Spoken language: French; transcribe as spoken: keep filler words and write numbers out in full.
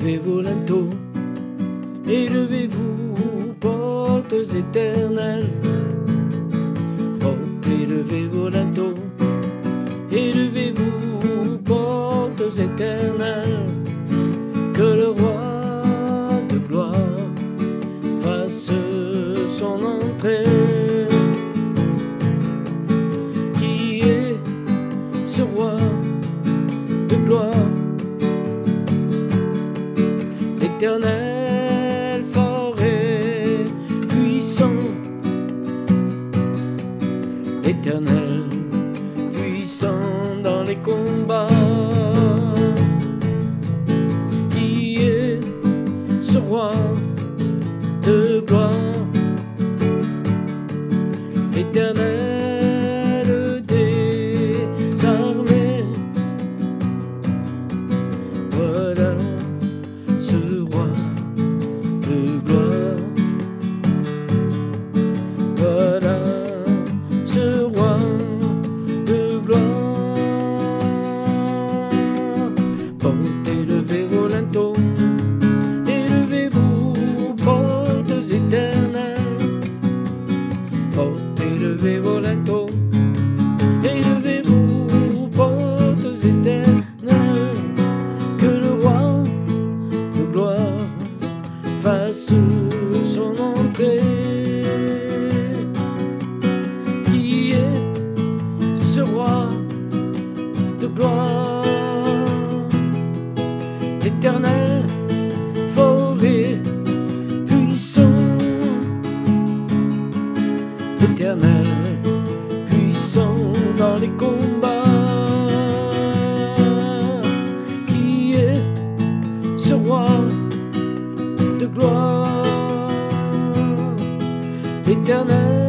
Élevez-vous linteaux, élevez-vous, portes éternelles. Portes, élevez-vous linteaux, élevez-vous, portes éternelles. Que le roi de gloire fasse son entrée. Qui est ce roi de gloire? L'Éternel fort et puissant, l'Éternel puissant dans les combats. Qui est ce roi de gloire? L'Éternel des armées. Voilà ce roi de gloire. Voilà ce roi de gloire. Portes, élevez vos linteaux, élevez-vous, portes éternelles. Portes, élevez vos linteaux, élevez-vous, portes éternelles. Que le roi de gloire fasse son entrée. Qui est ce roi de gloire? L'Éternel fort et puissant, l'Éternel puissant dans les combats. Qui est ce roi de gloire? L'Éternel